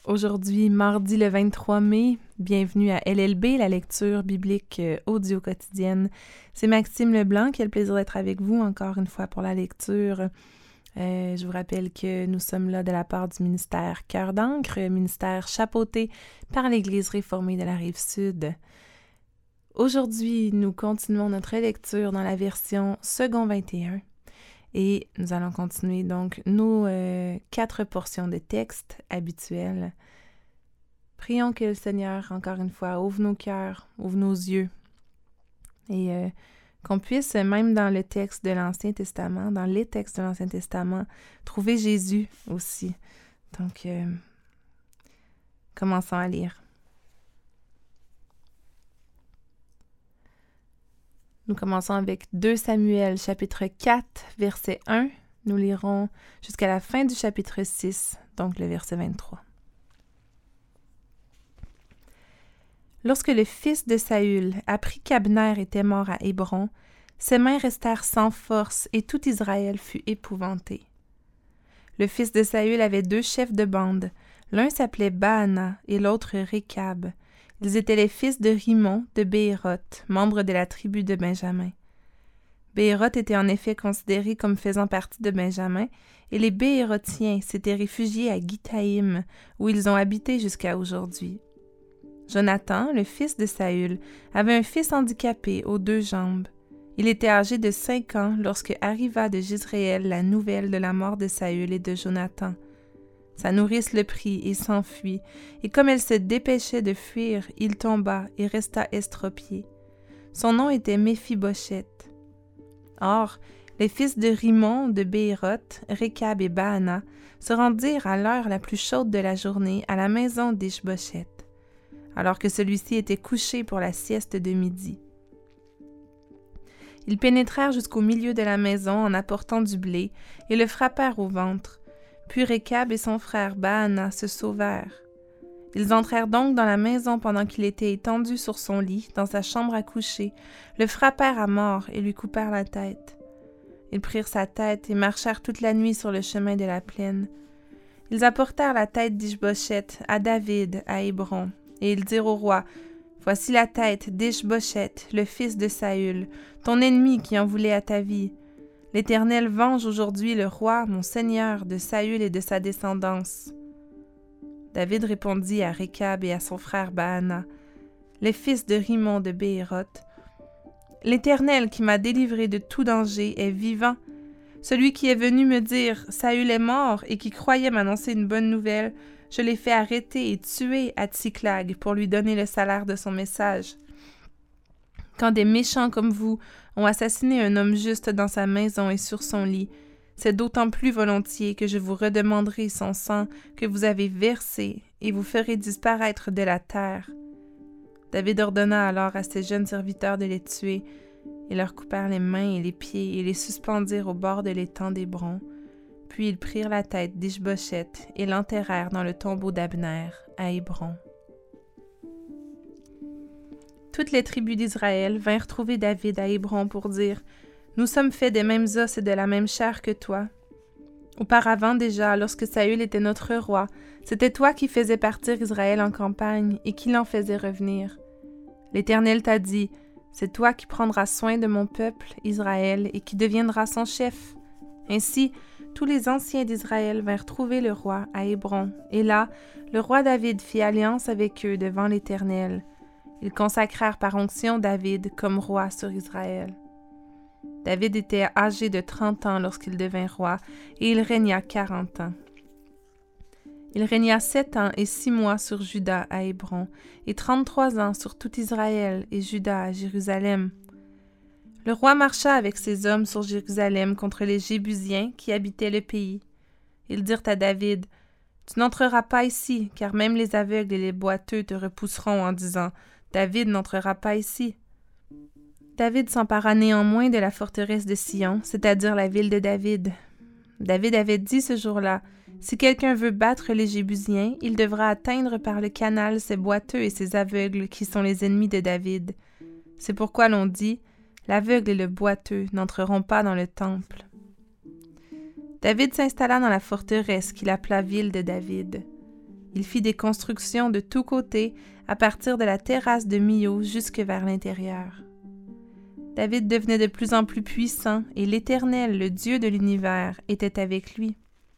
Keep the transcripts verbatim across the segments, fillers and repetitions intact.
Aujourd'hui, mardi le vingt-trois mai, bienvenue à L L B, la lecture biblique audio quotidienne. C'est Maxime Leblanc qui a le plaisir d'être avec vous encore une fois pour la lecture. Euh, je vous rappelle que nous sommes là de la part du ministère Cœur d'encre, ministère chapeauté par l'Église réformée de la Rive-Sud. Aujourd'hui, nous continuons notre lecture dans la version second vingt et un. Et nous allons continuer donc nos euh, quatre portions de texte habituelles. Prions que le Seigneur, encore une fois, ouvre nos cœurs, ouvre nos yeux et euh, qu'on puisse, même dans le texte de l'Ancien Testament, dans les textes de l'Ancien Testament, trouver Jésus aussi. Donc, euh, commençons à lire. Nous commençons avec deux Samuel, chapitre quatre, verset un. Nous lirons jusqu'à la fin du chapitre six, donc le verset vingt-trois. Lorsque le fils de Saül apprit qu'Abner était mort à Hébron, ses mains restèrent sans force et tout Israël fut épouvanté. Le fils de Saül avait deux chefs de bande, l'un s'appelait Baana et l'autre Récab. Ils étaient les fils de Rimon de Béhéroth, membre de la tribu de Benjamin. Béhéroth était en effet considéré comme faisant partie de Benjamin, et les Béhérothiens s'étaient réfugiés à Githaïm, où ils ont habité jusqu'à aujourd'hui. Jonathan, le fils de Saül, avait un fils handicapé aux deux jambes. Il était âgé de cinq ans lorsque arriva de Jizréel la nouvelle de la mort de Saül et de Jonathan. Sa nourrice le prit et s'enfuit, et comme elle se dépêchait de fuir, il tomba et resta estropié. Son nom était Méphibosheth. Or, les fils de Rimon de Béhéroth, Récab et Baana, se rendirent à l'heure la plus chaude de la journée à la maison d'Ish-Bosheth, alors que celui-ci était couché pour la sieste de midi. Ils pénétrèrent jusqu'au milieu de la maison en apportant du blé et le frappèrent au ventre. Puis Récab et son frère Baana se sauvèrent. Ils entrèrent donc dans la maison pendant qu'il était étendu sur son lit, dans sa chambre à coucher, le frappèrent à mort et lui coupèrent la tête. Ils prirent sa tête et marchèrent toute la nuit sur le chemin de la plaine. Ils apportèrent la tête d'Ish-Bosheth à David, à Hébron, et ils dirent au roi, « Voici la tête d'Ish-Bosheth, le fils de Saül, ton ennemi qui en voulait à ta vie. L'Éternel venge aujourd'hui le roi, mon seigneur, de Saül et de sa descendance. » David répondit à Récab et à son frère Baana, les fils de Rimon de Béhéroth, « L'Éternel qui m'a délivré de tout danger est vivant. Celui qui est venu me dire « Saül est mort » et qui croyait m'annoncer une bonne nouvelle, je l'ai fait arrêter et tuer à Tsiklag pour lui donner le salaire de son message. Quand des méchants comme vous ont assassiné un homme juste dans sa maison et sur son lit, c'est d'autant plus volontiers que je vous redemanderai son sang que vous avez versé et vous ferez disparaître de la terre. » David ordonna alors à ses jeunes serviteurs de les tuer. Ils leur coupèrent les mains et les pieds et les suspendirent au bord de l'étang d'Hébron. Puis ils prirent la tête d'Ish-Bosheth et l'enterrèrent dans le tombeau d'Abner à Hébron. Toutes les tribus d'Israël vinrent trouver David à Hébron pour dire « Nous sommes faits des mêmes os et de la même chair que toi. Auparavant déjà, lorsque Saül était notre roi, c'était toi qui faisais partir Israël en campagne et qui l'en faisais revenir. L'Éternel t'a dit « C'est toi qui prendras soin de mon peuple, Israël, et qui deviendras son chef. » Ainsi, tous les anciens d'Israël vinrent trouver le roi à Hébron, et là, le roi David fit alliance avec eux devant l'Éternel. Ils consacrèrent par onction David comme roi sur Israël. David était âgé de trente ans lorsqu'il devint roi, et il régna quarante ans. Il régna sept ans et six mois sur Juda à Hébron, et trente-trois ans sur tout Israël et Juda à Jérusalem. Le roi marcha avec ses hommes sur Jérusalem contre les Jébusiens qui habitaient le pays. Ils dirent à David, « Tu n'entreras pas ici, car même les aveugles et les boiteux te repousseront en disant, « David n'entrera pas ici. » David s'empara néanmoins de la forteresse de Sion, c'est-à-dire la ville de David. David avait dit ce jour-là, « Si quelqu'un veut battre les Jébusiens, il devra atteindre par le canal ces boiteux et ces aveugles qui sont les ennemis de David. » C'est pourquoi l'on dit, « L'aveugle et le boiteux n'entreront pas dans le temple. » David s'installa dans la forteresse qu'il appela ville de David. Il fit des constructions de tous côtés, à partir de la terrasse de Milo jusque vers l'intérieur. David devenait de plus en plus puissant, et l'Éternel, le Dieu de l'univers, était avec lui.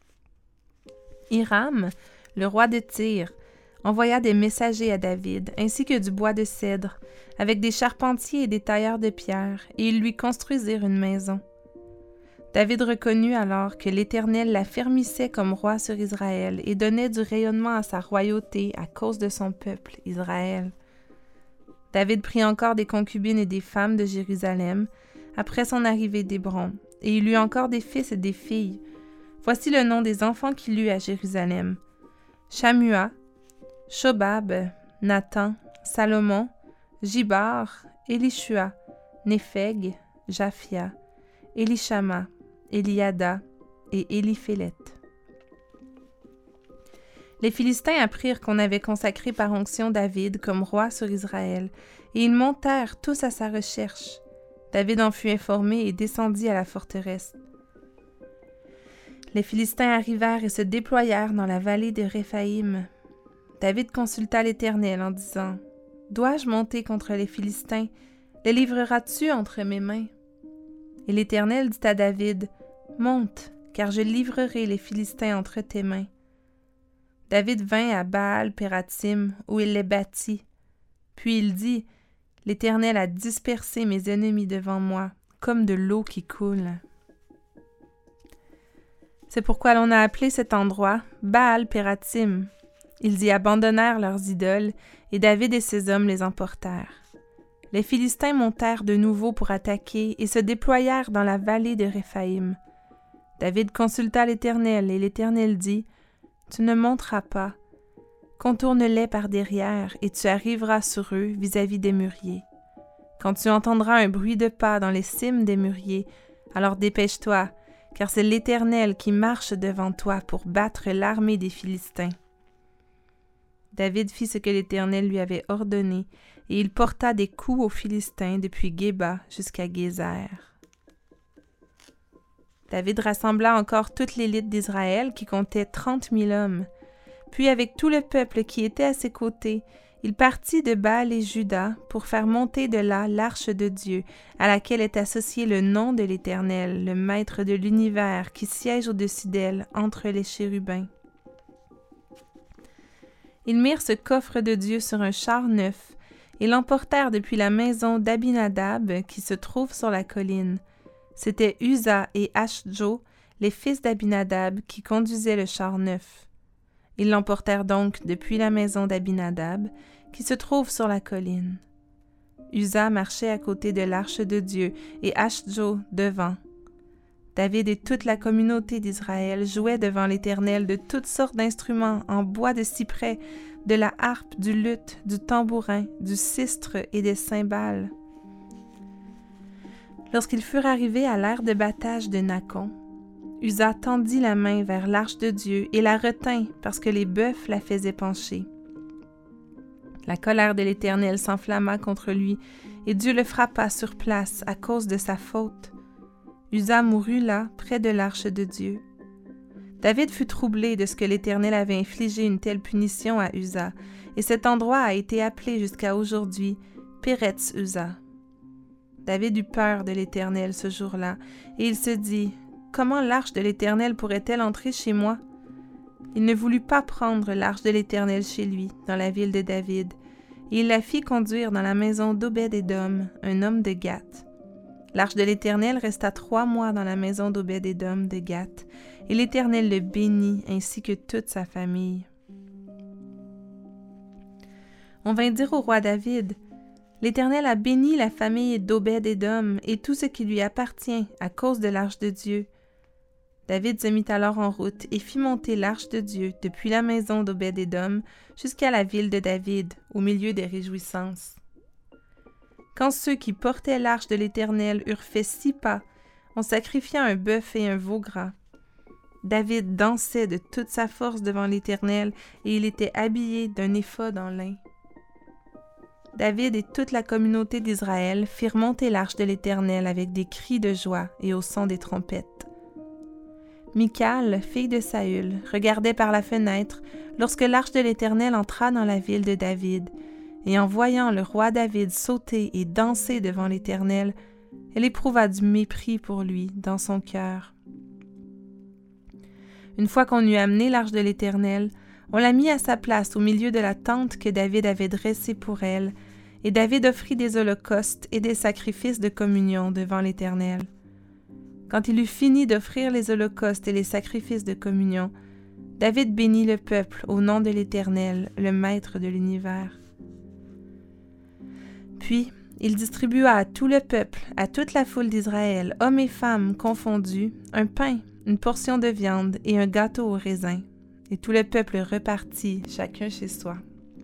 Hiram, le roi de Tyr, envoya des messagers à David, ainsi que du bois de cèdre, avec des charpentiers et des tailleurs de pierre, et ils lui construisirent une maison. David reconnut alors que l'Éternel l'affermissait comme roi sur Israël et donnait du rayonnement à sa royauté à cause de son peuple, Israël. David prit encore des concubines et des femmes de Jérusalem après son arrivée d'Hébron, et il eut encore des fils et des filles. Voici le nom des enfants qu'il eut à Jérusalem: Shammua, Shobab, Nathan, Salomon, Jibar, Élishua, Népheg, Japhia, Élishama, Eliada et Éliphélet. Les Philistins apprirent qu'on avait consacré par onction David comme roi sur Israël, et ils montèrent tous à sa recherche. David en fut informé et descendit à la forteresse. Les Philistins arrivèrent et se déployèrent dans la vallée de Réphaïm. David consulta l'Éternel en disant: « Dois-je monter contre les Philistins? Les livreras-tu entre mes mains? » Et l'Éternel dit à David: « Monte, car je livrerai les Philistins entre tes mains. » David vint à Baal-Pérathim, où il les battit. Puis il dit: « L'Éternel a dispersé mes ennemis devant moi, comme de l'eau qui coule. » C'est pourquoi l'on a appelé cet endroit Baal-Pérathim. Ils y abandonnèrent leurs idoles, et David et ses hommes les emportèrent. Les Philistins montèrent de nouveau pour attaquer et se déployèrent dans la vallée de Réphaïm. David consulta l'Éternel, et l'Éternel dit: « Tu ne monteras pas. Contourne-les par derrière, et tu arriveras sur eux vis-à-vis des mûriers. Quand tu entendras un bruit de pas dans les cimes des mûriers, alors dépêche-toi, car c'est l'Éternel qui marche devant toi pour battre l'armée des Philistins. » David fit ce que l'Éternel lui avait ordonné, et il porta des coups aux Philistins depuis Géba jusqu'à Gézer. David rassembla encore toute l'élite d'Israël qui comptait trente mille hommes. Puis avec tout le peuple qui était à ses côtés, il partit de Baal et Juda pour faire monter de là l'arche de Dieu, à laquelle est associé le nom de l'Éternel, le Maître de l'univers, qui siège au-dessus d'elle entre les chérubins. Ils mirent ce coffre de Dieu sur un char neuf et l'emportèrent depuis la maison d'Abinadab qui se trouve sur la colline. C'étaient Uza et Ashjo, les fils d'Abinadab, qui conduisaient le char neuf. Ils l'emportèrent donc depuis la maison d'Abinadab qui se trouve sur la colline. Uza marchait à côté de l'arche de Dieu et Ashjo devant. David et toute la communauté d'Israël jouaient devant l'Éternel de toutes sortes d'instruments en bois de cyprès, de la harpe, du luth, du tambourin, du sistre et des cymbales. Lorsqu'ils furent arrivés à l'aire de battage de Nacon, Uza tendit la main vers l'arche de Dieu et la retint parce que les bœufs la faisaient pencher. La colère de l'Éternel s'enflamma contre lui et Dieu le frappa sur place à cause de sa faute. Uza mourut là, près de l'arche de Dieu. David fut troublé de ce que l'Éternel avait infligé une telle punition à Uza, et cet endroit a été appelé jusqu'à aujourd'hui Péretz Uza. David eut peur de l'Éternel ce jour-là, et il se dit: « Comment l'arche de l'Éternel pourrait-elle entrer chez moi? » Il ne voulut pas prendre l'arche de l'Éternel chez lui, dans la ville de David, et il la fit conduire dans la maison d'Obed-Édom, un homme de Gath. L'arche de l'Éternel resta trois mois dans la maison d'Obed-Édom de Gath, et l'Éternel le bénit ainsi que toute sa famille. On vint dire au roi David: « L'Éternel a béni la famille d'Obed-Édom et tout ce qui lui appartient à cause de l'arche de Dieu. » David se mit alors en route et fit monter l'arche de Dieu depuis la maison d'Obed-Édom jusqu'à la ville de David, au milieu des réjouissances. Quand ceux qui portaient l'arche de l'Éternel eurent fait six pas, on sacrifia un bœuf et un veau gras. David dansait de toute sa force devant l'Éternel, et il était habillé d'un éphod en lin. David et toute la communauté d'Israël firent monter l'arche de l'Éternel avec des cris de joie et au son des trompettes. Michal, fille de Saül, regardait par la fenêtre lorsque l'arche de l'Éternel entra dans la ville de David, et en voyant le roi David sauter et danser devant l'Éternel, elle éprouva du mépris pour lui dans son cœur. Une fois qu'on eut amené l'arche de l'Éternel, on la mit à sa place au milieu de la tente que David avait dressée pour elle, et David offrit des holocaustes et des sacrifices de communion devant l'Éternel. Quand il eut fini d'offrir les holocaustes et les sacrifices de communion, David bénit le peuple au nom de l'Éternel, le Maître de l'univers. Puis, il distribua à tout le peuple, à toute la foule d'Israël, hommes et femmes confondus, un pain, une portion de viande et un gâteau au raisin. Et tout le peuple repartit, chacun chez soi.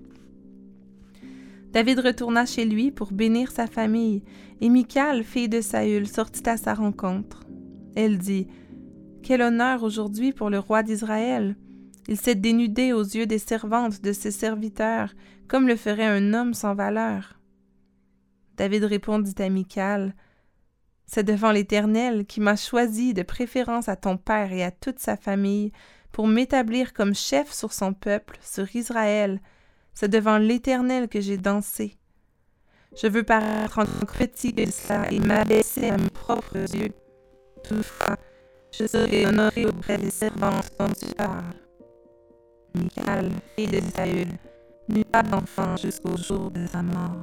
David retourna chez lui pour bénir sa famille, et Michal, fille de Saül, sortit à sa rencontre. Elle dit, « Quel honneur aujourd'hui pour le roi d'Israël! Il s'est dénudé aux yeux des servantes de ses serviteurs, comme le ferait un homme sans valeur. » David répondit à Michal, « C'est devant l'Éternel qui m'a choisi de préférence à ton père et à toute sa famille pour m'établir comme chef sur son peuple, sur Israël. C'est devant l'Éternel que j'ai dansé. Je veux paraître encore petit que cela et m'abaisser à mes propres yeux. Toutefois, je serai honoré auprès des servantes dont tu parles. » Michal, fille de Saül, n'eut pas d'enfant jusqu'au jour de sa mort.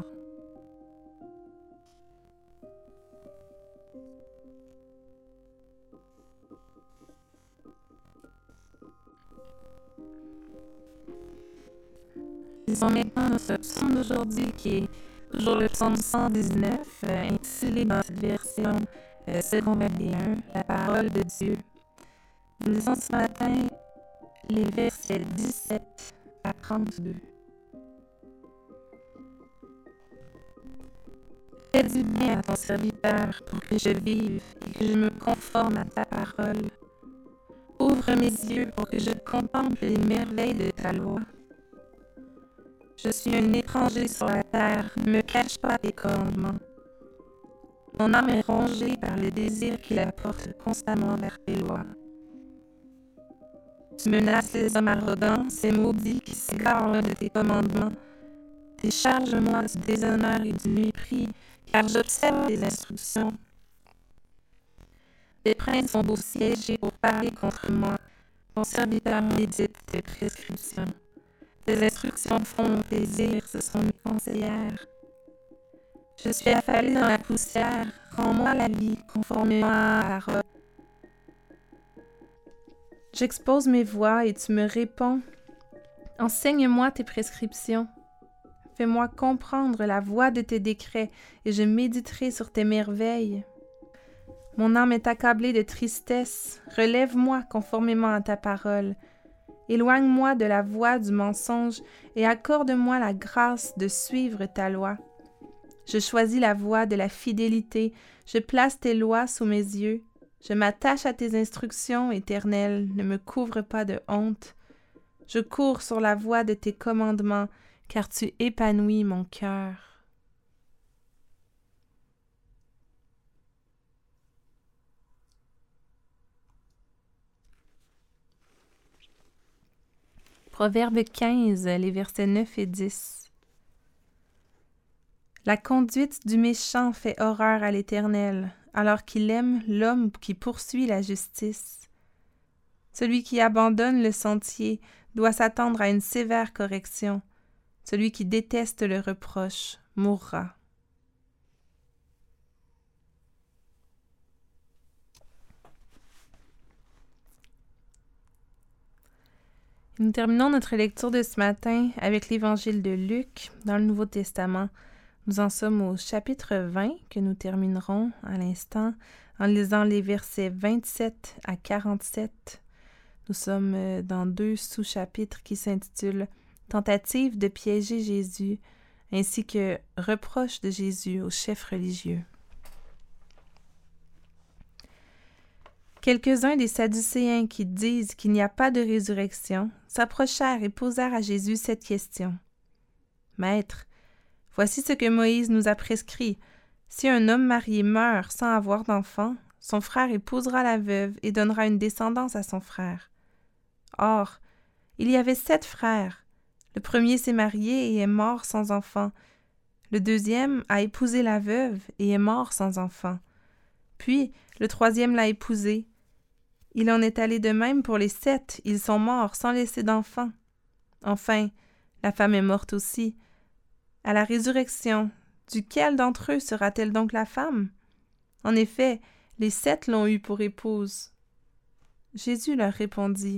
Lisons maintenant notre psaume d'aujourd'hui qui est toujours le psaume cent dix-neuf, euh, intitulé dans cette version euh, seconde vingt et un, la parole de Dieu. Nous lisons ce matin les versets dix-sept à trente-deux. Fais du bien à ton serviteur pour que je vive et que je me conforme à ta parole. Ouvre mes yeux pour que je contemple les merveilles de ta loi. Je suis un étranger sur la terre, ne me cache pas tes commandements. Mon âme est rongée par le désir qui la porte constamment vers tes lois. Tu menaces les hommes arrogants, ces maudits qui s'égarent loin de tes commandements. Décharge-moi du déshonneur et du mépris, car j'observe tes instructions. Les princes sont beaux siéger pour parler contre moi. Ton serviteur médite tes prescriptions. Tes instructions font mon plaisir, ce sont mes conseillères. Je suis affalée dans la poussière, rends-moi la vie conformément à ta parole. J'expose mes voies et tu me réponds. Enseigne-moi tes prescriptions. Fais-moi comprendre la voie de tes décrets et je méditerai sur tes merveilles. Mon âme est accablée de tristesse, relève-moi conformément à ta parole. Éloigne-moi de la voie du mensonge et accorde-moi la grâce de suivre ta loi. Je choisis la voie de la fidélité, je place tes lois sous mes yeux. Je m'attache à tes instructions, Éternel, ne me couvre pas de honte. Je cours sur la voie de tes commandements, car tu épanouis mon cœur. Proverbe quinze, les versets neuf et dix. La conduite du méchant fait horreur à l'Éternel, alors qu'il aime l'homme qui poursuit la justice. Celui qui abandonne le sentier doit s'attendre à une sévère correction. Celui qui déteste le reproche mourra. Nous terminons notre lecture de ce matin avec l'Évangile de Luc dans le Nouveau Testament. Nous en sommes au chapitre vingt que nous terminerons à l'instant en lisant les versets vingt-sept à quarante-sept. Nous sommes dans deux sous-chapitres qui s'intitulent « Tentative de piéger Jésus » ainsi que « Reproche de Jésus aux chefs religieux ». Quelques-uns des Sadducéens qui disent qu'il n'y a pas de résurrection s'approchèrent et posèrent à Jésus cette question. « Maître, voici ce que Moïse nous a prescrit. Si un homme marié meurt sans avoir d'enfant, son frère épousera la veuve et donnera une descendance à son frère. Or, il y avait sept frères. Le premier s'est marié et est mort sans enfant. Le deuxième a épousé la veuve et est mort sans enfant. Puis, le troisième l'a épousée. Il en est allé de même pour les sept, ils sont morts sans laisser d'enfants. Enfin, la femme est morte aussi. À la résurrection, duquel d'entre eux sera-t-elle donc la femme? En effet, les sept l'ont eue pour épouse. Jésus leur répondit.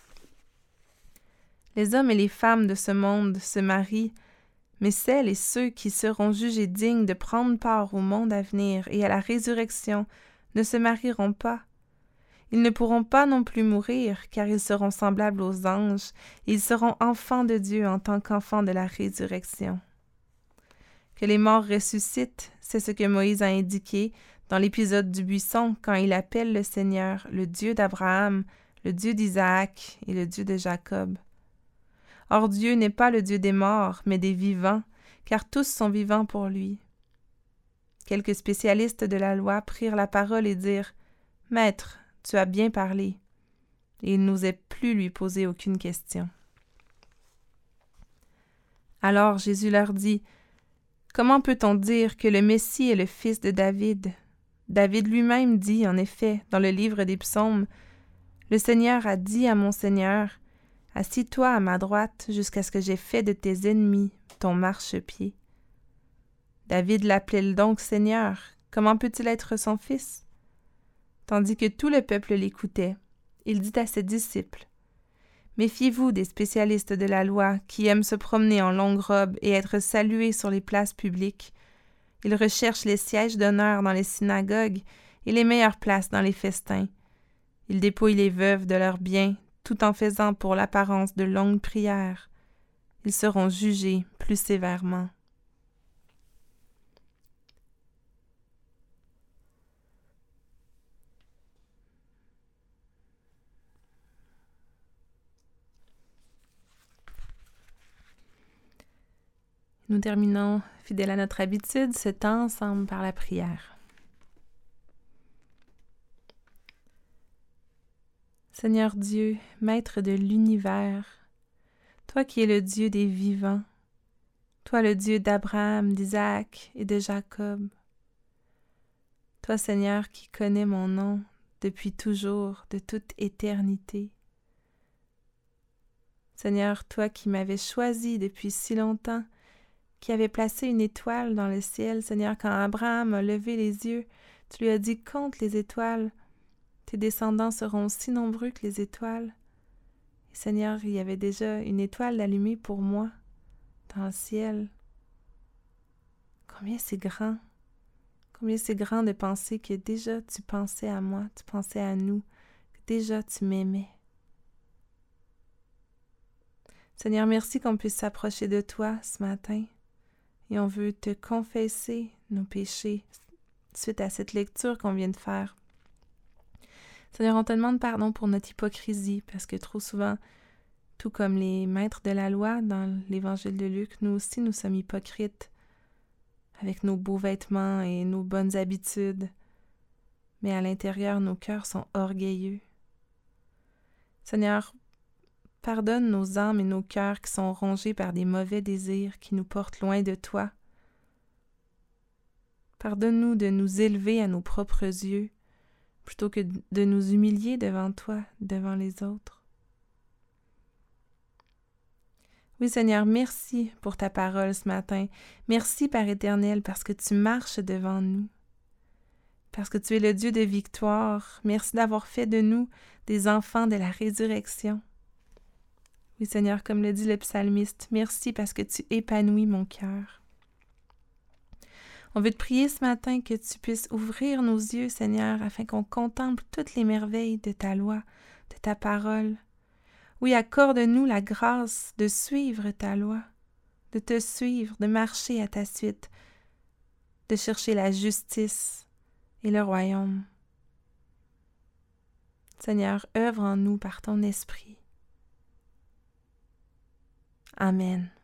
Les hommes et les femmes de ce monde se marient, mais celles et ceux qui seront jugés dignes de prendre part au monde à venir et à la résurrection ne se marieront pas. Ils ne pourront pas non plus mourir, car ils seront semblables aux anges, et ils seront enfants de Dieu en tant qu'enfants de la résurrection. Que les morts ressuscitent, c'est ce que Moïse a indiqué dans l'épisode du buisson quand il appelle le Seigneur le Dieu d'Abraham, le Dieu d'Isaac et le Dieu de Jacob. Or Dieu n'est pas le Dieu des morts, mais des vivants, car tous sont vivants pour lui. Quelques spécialistes de la loi prirent la parole et dirent « Maître, tu as bien parlé. » Et ils n'osaient plus lui poser aucune question. Alors Jésus leur dit « Comment peut-on dire que le Messie est le fils de David? David lui-même dit, en effet, dans le livre des psaumes, « Le Seigneur a dit à mon Seigneur, « Assis-toi à ma droite jusqu'à ce que j'aie fait de tes ennemis ton marchepied. » David l'appelait donc Seigneur. Comment peut-il être son fils? Tandis que tout le peuple l'écoutait, il dit à ses disciples, « Méfiez-vous des spécialistes de la loi qui aiment se promener en longue robe et être salués sur les places publiques. Ils recherchent les sièges d'honneur dans les synagogues et les meilleures places dans les festins. Ils dépouillent les veuves de leurs biens, tout en faisant pour l'apparence de longues prières. Ils seront jugés plus sévèrement. » Nous terminons, fidèles à notre habitude, ce temps ensemble par la prière. Seigneur Dieu, Maître de l'univers, toi qui es le Dieu des vivants, toi le Dieu d'Abraham, d'Isaac et de Jacob, toi Seigneur qui connais mon nom depuis toujours, de toute éternité. Seigneur, toi qui m'avais choisi depuis si longtemps, qui avait placé une étoile dans le ciel, Seigneur, quand Abraham a levé les yeux, tu lui as dit, compte les étoiles, tes descendants seront aussi nombreux que les étoiles. Et Seigneur, il y avait déjà une étoile allumée pour moi dans le ciel. Combien c'est grand, combien c'est grand de penser que déjà tu pensais à moi, tu pensais à nous, que déjà tu m'aimais. Seigneur, merci qu'on puisse s'approcher de toi ce matin. Et on veut te confesser nos péchés suite à cette lecture qu'on vient de faire. Seigneur, on te demande pardon pour notre hypocrisie, parce que trop souvent, tout comme les maîtres de la loi dans l'évangile de Luc, nous aussi nous sommes hypocrites, avec nos beaux vêtements et nos bonnes habitudes, mais à l'intérieur, nos cœurs sont orgueilleux. Seigneur, pardonne nos âmes et nos cœurs qui sont rongés par des mauvais désirs qui nous portent loin de toi. Pardonne-nous de nous élever à nos propres yeux, plutôt que de nous humilier devant toi, devant les autres. Oui, Seigneur, merci pour ta parole ce matin. Merci, Père éternel, parce que tu marches devant nous, parce que tu es le Dieu de victoire. Merci d'avoir fait de nous des enfants de la résurrection. Oui, Seigneur, comme le dit le psalmiste, merci parce que tu épanouis mon cœur. On veut te prier ce matin que tu puisses ouvrir nos yeux, Seigneur, afin qu'on contemple toutes les merveilles de ta loi, de ta parole. Oui, accorde-nous la grâce de suivre ta loi, de te suivre, de marcher à ta suite, de chercher la justice et le royaume. Seigneur, œuvre en nous par ton esprit. Amen.